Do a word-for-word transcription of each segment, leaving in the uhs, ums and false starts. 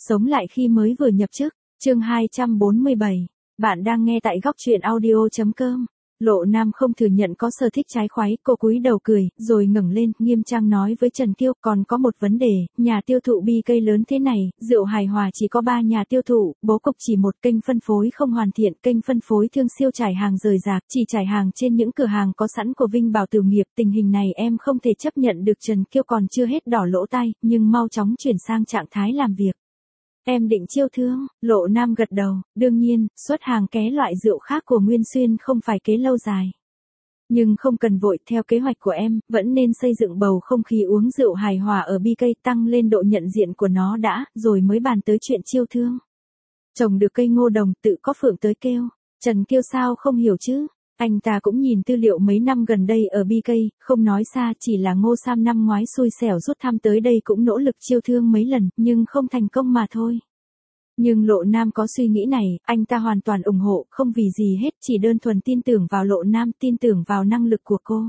Sống lại khi mới vừa nhập chức, chương hai trăm bốn mươi bảy. Bạn đang nghe tại góc truyện audio chấm com. Lộ Nam không thừa nhận có sở thích trái khoái, cô cúi đầu cười, rồi ngẩng lên, nghiêm trang nói với Trần Kiêu, còn có một vấn đề, nhà tiêu thụ bê ca lớn thế này, rượu hài hòa chỉ có ba nhà tiêu thụ, bố cục chỉ một, kênh phân phối không hoàn thiện, kênh phân phối thương siêu trải hàng rời rạc, chỉ trải hàng trên những cửa hàng có sẵn của Vinh Bảo Tử Nghiệp, tình hình này em không thể chấp nhận được. Trần Kiêu còn chưa hết đỏ lỗ tai, nhưng mau chóng chuyển sang trạng thái làm việc. Em định chiêu thương, Lộ Nam gật đầu, đương nhiên, xuất hàng ké loại rượu khác của Nguyên Xuyên không phải kế lâu dài. Nhưng không cần vội, theo kế hoạch của em, vẫn nên xây dựng bầu không khí uống rượu hài hòa ở bê ca, tăng lên độ nhận diện của nó đã, rồi mới bàn tới chuyện chiêu thương. Trồng được cây ngô đồng, tự có phượng tới kêu. Trần Kiêu sao không hiểu chứ? Anh ta cũng nhìn tư liệu mấy năm gần đây ở bê ca, không nói xa, chỉ là Ngô Sam năm ngoái xui xẻo rút thăm tới đây cũng nỗ lực chiêu thương mấy lần, nhưng không thành công mà thôi. Nhưng Lộ Nam có suy nghĩ này, anh ta hoàn toàn ủng hộ, không vì gì hết, chỉ đơn thuần tin tưởng vào Lộ Nam, tin tưởng vào năng lực của cô.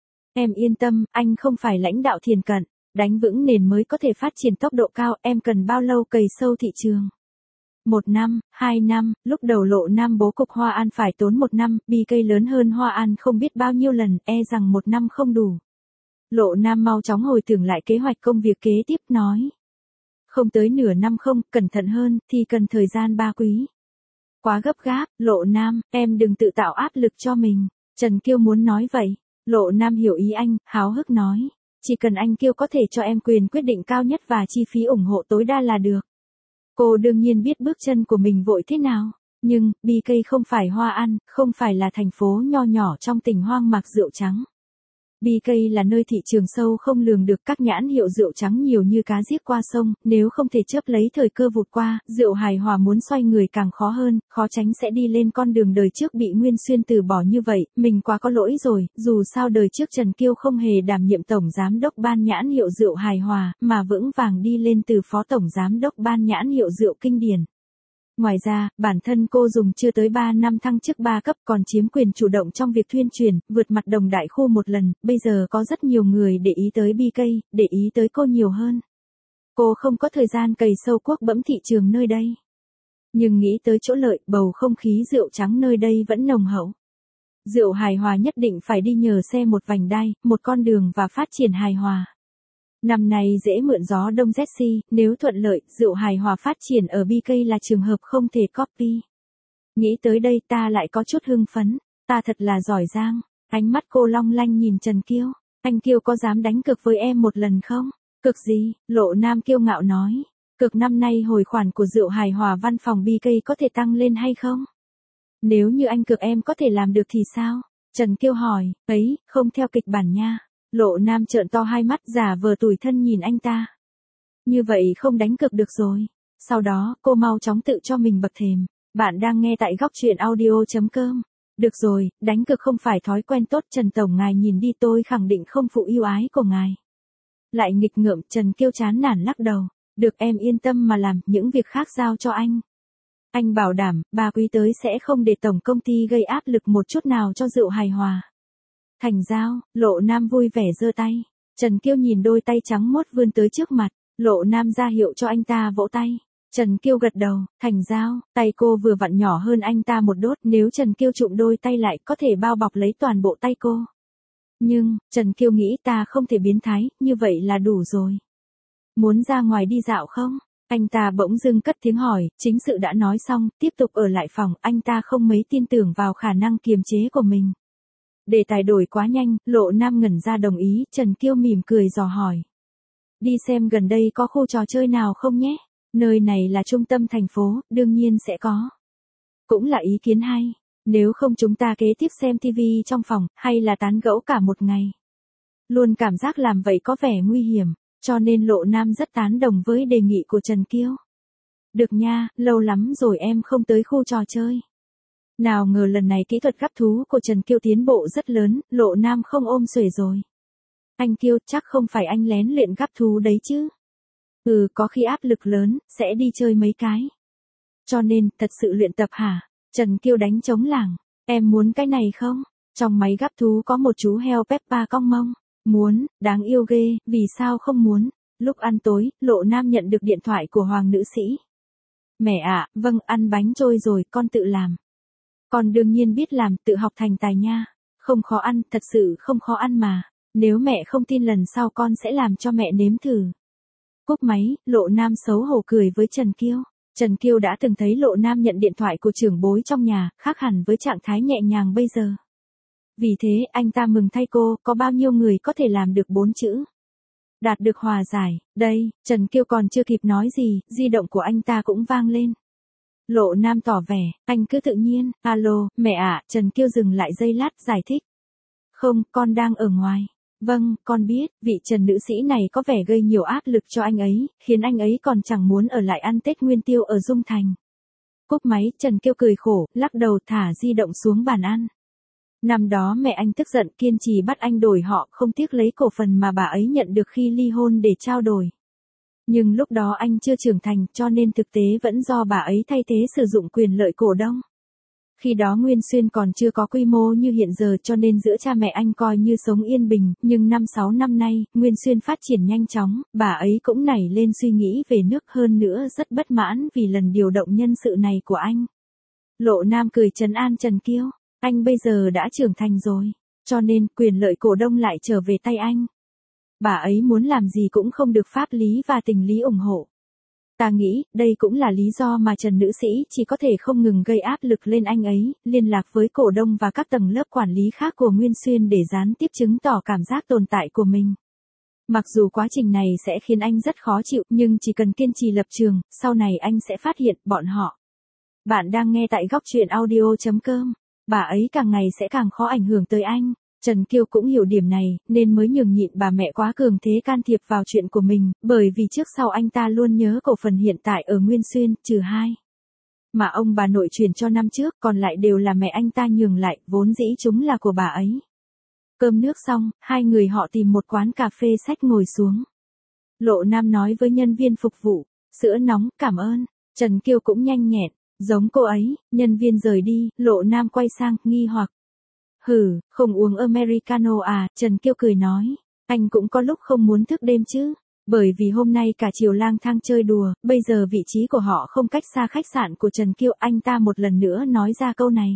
Em yên tâm, anh không phải lãnh đạo thiền cận, đánh vững nền mới có thể phát triển tốc độ cao, em cần bao lâu cày sâu thị trường? Một năm, hai năm, lúc đầu Lộ Nam bố cục Hoa An phải tốn một năm, bê ca lớn hơn Hoa An không biết bao nhiêu lần, e rằng một năm không đủ. Lộ Nam mau chóng hồi tưởng lại kế hoạch công việc kế tiếp, nói. Không tới nửa năm không, cẩn thận hơn, thì cần thời gian ba quý. Quá gấp gáp, Lộ Nam, em đừng tự tạo áp lực cho mình. Trần Kiêu muốn nói vậy. Lộ Nam hiểu ý anh, háo hức nói. Chỉ cần anh Kiêu có thể cho em quyền quyết định cao nhất và chi phí ủng hộ tối đa là được. Cô đương nhiên biết bước chân của mình vội thế nào, nhưng, bê ca không phải Hoa An, không phải là thành phố nho nhỏ trong tỉnh hoang mạc rượu trắng. bê ca là nơi thị trường sâu không lường được, các nhãn hiệu rượu trắng nhiều như cá giết qua sông, nếu không thể chớp lấy thời cơ vụt qua, rượu hài hòa muốn xoay người càng khó hơn, khó tránh sẽ đi lên con đường đời trước bị Nguyên Xuyên từ bỏ như vậy, mình quá có lỗi rồi, dù sao đời trước Trần Kiêu không hề đảm nhiệm tổng giám đốc ban nhãn hiệu rượu hài hòa, mà vững vàng đi lên từ phó tổng giám đốc ban nhãn hiệu rượu Kinh Điển. Ngoài ra, bản thân cô dùng chưa tới ba năm thăng chức ba cấp, còn chiếm quyền chủ động trong việc tuyên truyền, vượt mặt đồng đại khu một lần, bây giờ có rất nhiều người để ý tới bê ca, để ý tới cô nhiều hơn. Cô không có thời gian cày sâu cuốc bẫm thị trường nơi đây. Nhưng nghĩ tới chỗ lợi, bầu không khí rượu trắng nơi đây vẫn nồng hậu. Rượu hài hòa nhất định phải đi nhờ xe một vành đai, một con đường và phát triển hài hòa. Năm nay dễ mượn gió đông Z C, nếu thuận lợi, rượu hài hòa phát triển ở bê ca là trường hợp không thể copy. Nghĩ tới đây ta lại có chút hưng phấn, ta thật là giỏi giang. Ánh mắt cô long lanh nhìn Trần Kiêu, anh Kiêu có dám đánh cược với em một lần không? Cực gì? Lộ Nam kiêu ngạo nói. Cực năm nay hồi khoản của rượu hài hòa văn phòng bê ca có thể tăng lên hay không? Nếu như anh cược em có thể làm được thì sao? Trần Kiêu hỏi, ấy, không theo kịch bản nha. Lộ Nam trợn to hai mắt giả vờ tủi thân nhìn anh ta. Như vậy không đánh cược được rồi. Sau đó, cô mau chóng tự cho mình bậc thềm. Bạn đang nghe tại góc truyện audio chấm com. Được rồi, đánh cược không phải thói quen tốt. Trần Tổng ngài nhìn đi, tôi khẳng định không phụ yêu ái của ngài. Lại nghịch ngợm, Trần Kiêu chán nản lắc đầu. Được, em yên tâm mà làm, những việc khác giao cho anh. Anh bảo đảm, ba quý tới sẽ không để tổng công ty gây áp lực một chút nào cho rượu hài hòa. Thành giao, Lộ Nam vui vẻ giơ tay. Trần Kiêu nhìn đôi tay trắng muốt vươn tới trước mặt, Lộ Nam ra hiệu cho anh ta vỗ tay. Trần Kiêu gật đầu, thành giao, tay cô vừa vặn nhỏ hơn anh ta một đốt, nếu Trần Kiêu trụm đôi tay lại có thể bao bọc lấy toàn bộ tay cô. Nhưng, Trần Kiêu nghĩ ta không thể biến thái, như vậy là đủ rồi. Muốn ra ngoài đi dạo không? Anh ta bỗng dưng cất tiếng hỏi, chính sự đã nói xong, tiếp tục ở lại phòng, anh ta không mấy tin tưởng vào khả năng kiềm chế của mình. Đề tài đổi quá nhanh, Lộ Nam ngẩn ra đồng ý, Trần Kiêu mỉm cười dò hỏi. Đi xem gần đây có khu trò chơi nào không nhé? Nơi này là trung tâm thành phố, đương nhiên sẽ có. Cũng là ý kiến hay, nếu không chúng ta kế tiếp xem tivi trong phòng, hay là tán gẫu cả một ngày. Luôn cảm giác làm vậy có vẻ nguy hiểm, cho nên Lộ Nam rất tán đồng với đề nghị của Trần Kiêu. Được nha, lâu lắm rồi em không tới khu trò chơi. Nào ngờ lần này kỹ thuật gắp thú của Trần Kiêu tiến bộ rất lớn, Lộ Nam không ôm xuể rồi. Anh Kiêu, chắc không phải anh lén luyện gắp thú đấy chứ? Ừ, có khi áp lực lớn, sẽ đi chơi mấy cái. Cho nên, thật sự luyện tập hả? Trần Kiêu đánh trống lảng. Em muốn cái này không? Trong máy gắp thú có một chú heo Peppa cong mông. Muốn, đáng yêu ghê, vì sao không muốn? Lúc ăn tối, Lộ Nam nhận được điện thoại của Hoàng nữ sĩ. Mẹ ạ, vâng, ăn bánh trôi rồi, con tự làm. Con đương nhiên biết làm, tự học thành tài nha. Không khó ăn, thật sự không khó ăn mà. Nếu mẹ không tin lần sau con sẽ làm cho mẹ nếm thử. Cúp máy, Lộ Nam xấu hổ cười với Trần Kiêu. Trần Kiêu đã từng thấy Lộ Nam nhận điện thoại của trưởng bối trong nhà, khác hẳn với trạng thái nhẹ nhàng bây giờ. Vì thế, anh ta mừng thay cô, có bao nhiêu người có thể làm được bốn chữ. Đạt được hòa giải, đây, Trần Kiêu còn chưa kịp nói gì, di động của anh ta cũng vang lên. Lộ Nam tỏ vẻ, anh cứ tự nhiên, alo, mẹ ạ, Trần Kiêu dừng lại giây lát, giải thích. Không, con đang ở ngoài. Vâng, con biết, vị Trần nữ sĩ này có vẻ gây nhiều áp lực cho anh ấy, khiến anh ấy còn chẳng muốn ở lại ăn Tết Nguyên Tiêu ở Dung Thành. Cúp máy, Trần Kiêu cười khổ, lắc đầu thả di động xuống bàn ăn. Năm đó mẹ anh tức giận kiên trì bắt anh đổi họ, không tiếc lấy cổ phần mà bà ấy nhận được khi ly hôn để trao đổi. Nhưng lúc đó anh chưa trưởng thành cho nên thực tế vẫn do bà ấy thay thế sử dụng quyền lợi cổ đông. Khi đó Nguyên Xuyên còn chưa có quy mô như hiện giờ cho nên giữa cha mẹ anh coi như sống yên bình, nhưng năm sáu năm nay, Nguyên Xuyên phát triển nhanh chóng, bà ấy cũng nảy lên suy nghĩ về nước hơn nữa rất bất mãn vì lần điều động nhân sự này của anh. Lộ Nam cười trấn an Trần Kiêu, anh bây giờ đã trưởng thành rồi, cho nên quyền lợi cổ đông lại trở về tay anh. Bà ấy muốn làm gì cũng không được pháp lý và tình lý ủng hộ. Ta nghĩ, đây cũng là lý do mà Trần nữ sĩ chỉ có thể không ngừng gây áp lực lên anh ấy, liên lạc với cổ đông và các tầng lớp quản lý khác của Nguyên Xuyên để gián tiếp chứng tỏ cảm giác tồn tại của mình. Mặc dù quá trình này sẽ khiến anh rất khó chịu, nhưng chỉ cần kiên trì lập trường, sau này anh sẽ phát hiện bọn họ. Bạn đang nghe tại góc truyện audio chấm com. Bà ấy càng ngày sẽ càng khó ảnh hưởng tới anh. Trần Kiêu cũng hiểu điểm này, nên mới nhường nhịn bà mẹ quá cường thế can thiệp vào chuyện của mình, bởi vì trước sau anh ta luôn nhớ cổ phần hiện tại ở Nguyên Xuyên, trừ hai. Mà ông bà nội chuyển cho năm trước, còn lại đều là mẹ anh ta nhường lại, vốn dĩ chúng là của bà ấy. Cơm nước xong, hai người họ tìm một quán cà phê xách ngồi xuống. Lộ Nam nói với nhân viên phục vụ, sữa nóng, cảm ơn. Trần Kiêu cũng nhanh nhẹn, giống cô ấy, nhân viên rời đi, Lộ Nam quay sang, nghi hoặc. Hừ, không uống Americano à, Trần Kiêu cười nói, anh cũng có lúc không muốn thức đêm chứ, bởi vì hôm nay cả chiều lang thang chơi đùa, bây giờ vị trí của họ không cách xa khách sạn của Trần Kiêu, anh ta một lần nữa nói ra câu này.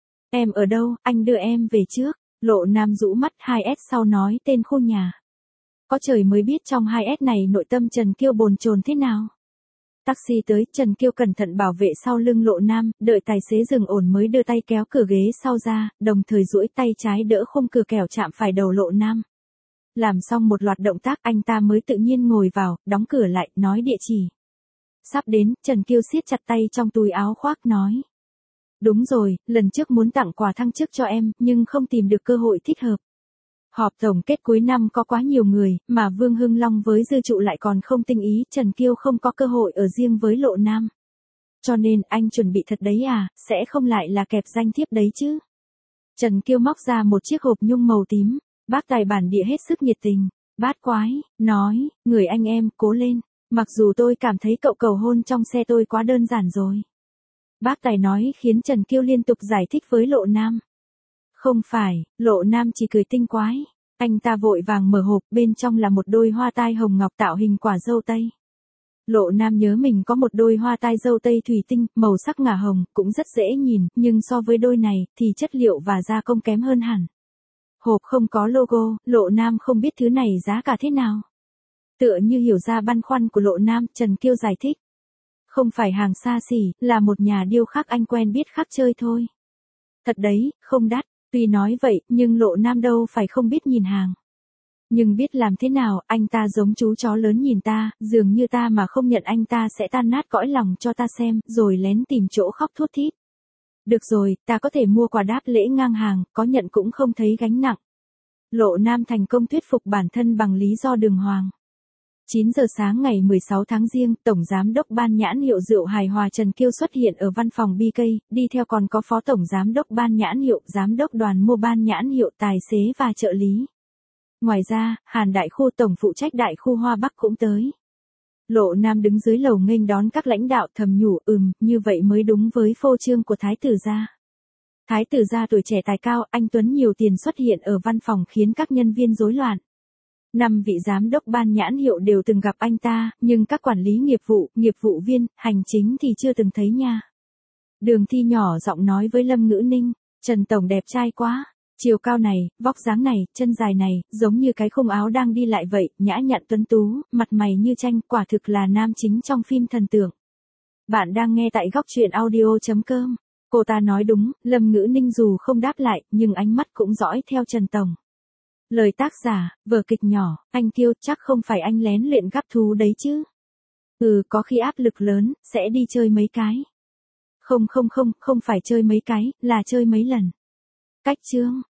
Em ở đâu, anh đưa em về trước, Lộ Nam rũ mắt hai S sau nói tên khu nhà. Có trời mới biết trong hai S này nội tâm Trần Kiêu bồn chồn thế nào. Taxi tới, Trần Kiêu cẩn thận bảo vệ sau lưng Lộ Nam, đợi tài xế dừng ổn mới đưa tay kéo cửa ghế sau ra, đồng thời duỗi tay trái đỡ khung cửa kẻo chạm phải đầu Lộ Nam. Làm xong một loạt động tác anh ta mới tự nhiên ngồi vào, đóng cửa lại, nói địa chỉ. Sắp đến, Trần Kiêu siết chặt tay trong túi áo khoác nói. Đúng rồi, lần trước muốn tặng quà thăng chức cho em, nhưng không tìm được cơ hội thích hợp. Họp tổng kết cuối năm có quá nhiều người, mà Vương Hưng Long với Dư Trụ lại còn không tinh ý, Trần Kiêu không có cơ hội ở riêng với Lộ Nam. Cho nên, anh chuẩn bị thật đấy à, sẽ không lại là kẹp danh thiếp đấy chứ. Trần Kiêu móc ra một chiếc hộp nhung màu tím, bác tài bản địa hết sức nhiệt tình, bát quái, nói, người anh em, cố lên, mặc dù tôi cảm thấy cậu cầu hôn trong xe tôi quá đơn giản rồi. Bác tài nói khiến Trần Kiêu liên tục giải thích với Lộ Nam. Không phải, Lộ Nam chỉ cười tinh quái. Anh ta vội vàng mở hộp, bên trong là một đôi hoa tai hồng ngọc tạo hình quả dâu tây. Lộ Nam nhớ mình có một đôi hoa tai dâu tây thủy tinh, màu sắc ngả hồng, cũng rất dễ nhìn, nhưng so với đôi này, thì chất liệu và gia công kém hơn hẳn. Hộp không có logo, Lộ Nam không biết thứ này giá cả thế nào. Tựa như hiểu ra băn khoăn của Lộ Nam, Trần Kiêu giải thích. Không phải hàng xa xỉ, là một nhà điêu khắc anh quen biết khắc chơi thôi. Thật đấy, không đắt. Tuy nói vậy, nhưng Lộ Nam đâu phải không biết nhìn hàng. Nhưng biết làm thế nào, anh ta giống chú chó lớn nhìn ta, dường như ta mà không nhận anh ta sẽ tan nát cõi lòng cho ta xem, rồi lén tìm chỗ khóc thút thít. Được rồi, ta có thể mua quà đáp lễ ngang hàng, có nhận cũng không thấy gánh nặng. Lộ Nam thành công thuyết phục bản thân bằng lý do đường hoàng. chín giờ sáng ngày mười sáu tháng Giêng, Tổng Giám đốc Ban nhãn hiệu rượu hài hòa Trần Kiêu xuất hiện ở văn phòng bê ca, đi theo còn có Phó Tổng Giám đốc Ban nhãn hiệu, Giám đốc đoàn mua ban nhãn hiệu, tài xế và trợ lý. Ngoài ra, Hàn Đại Khu Tổng phụ trách Đại Khu Hoa Bắc cũng tới. Lộ Nam đứng dưới lầu nghênh đón các lãnh đạo, thầm nhủ, ừm, như vậy mới đúng với phô trương của Thái tử gia. Thái tử gia tuổi trẻ tài cao, anh tuấn nhiều tiền xuất hiện ở văn phòng khiến các nhân viên rối loạn. Năm vị giám đốc ban nhãn hiệu đều từng gặp anh ta, nhưng các quản lý nghiệp vụ, nghiệp vụ viên, hành chính thì chưa từng thấy nha. Đường Thi nhỏ giọng nói với Lâm Ngữ Ninh, Trần Tổng đẹp trai quá. Chiều cao này, vóc dáng này, chân dài này, giống như cái khung áo đang đi lại vậy, nhã nhặn tuấn tú, mặt mày như tranh, quả thực là nam chính trong phim thần tượng. Bạn đang nghe tại góc truyện audio.com. Cô ta nói đúng, Lâm Ngữ Ninh dù không đáp lại, nhưng ánh mắt cũng dõi theo Trần Tổng. Lời tác giả, vở kịch nhỏ, anh Tiêu, chắc không phải anh lén luyện gắp thú đấy chứ. Ừ, có khi áp lực lớn, sẽ đi chơi mấy cái. Không không không, không phải chơi mấy cái, là chơi mấy lần. Cách chương.